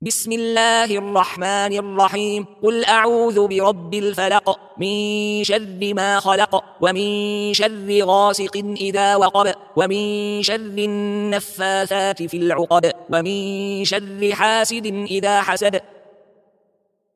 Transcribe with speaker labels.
Speaker 1: بسم الله الرحمن الرحيم. قل أعوذ برب الفلق من شر ما خلق ومن شر غاسق إذا وقب ومن شر النفاثات في العقد ومن شر حاسد إذا حسد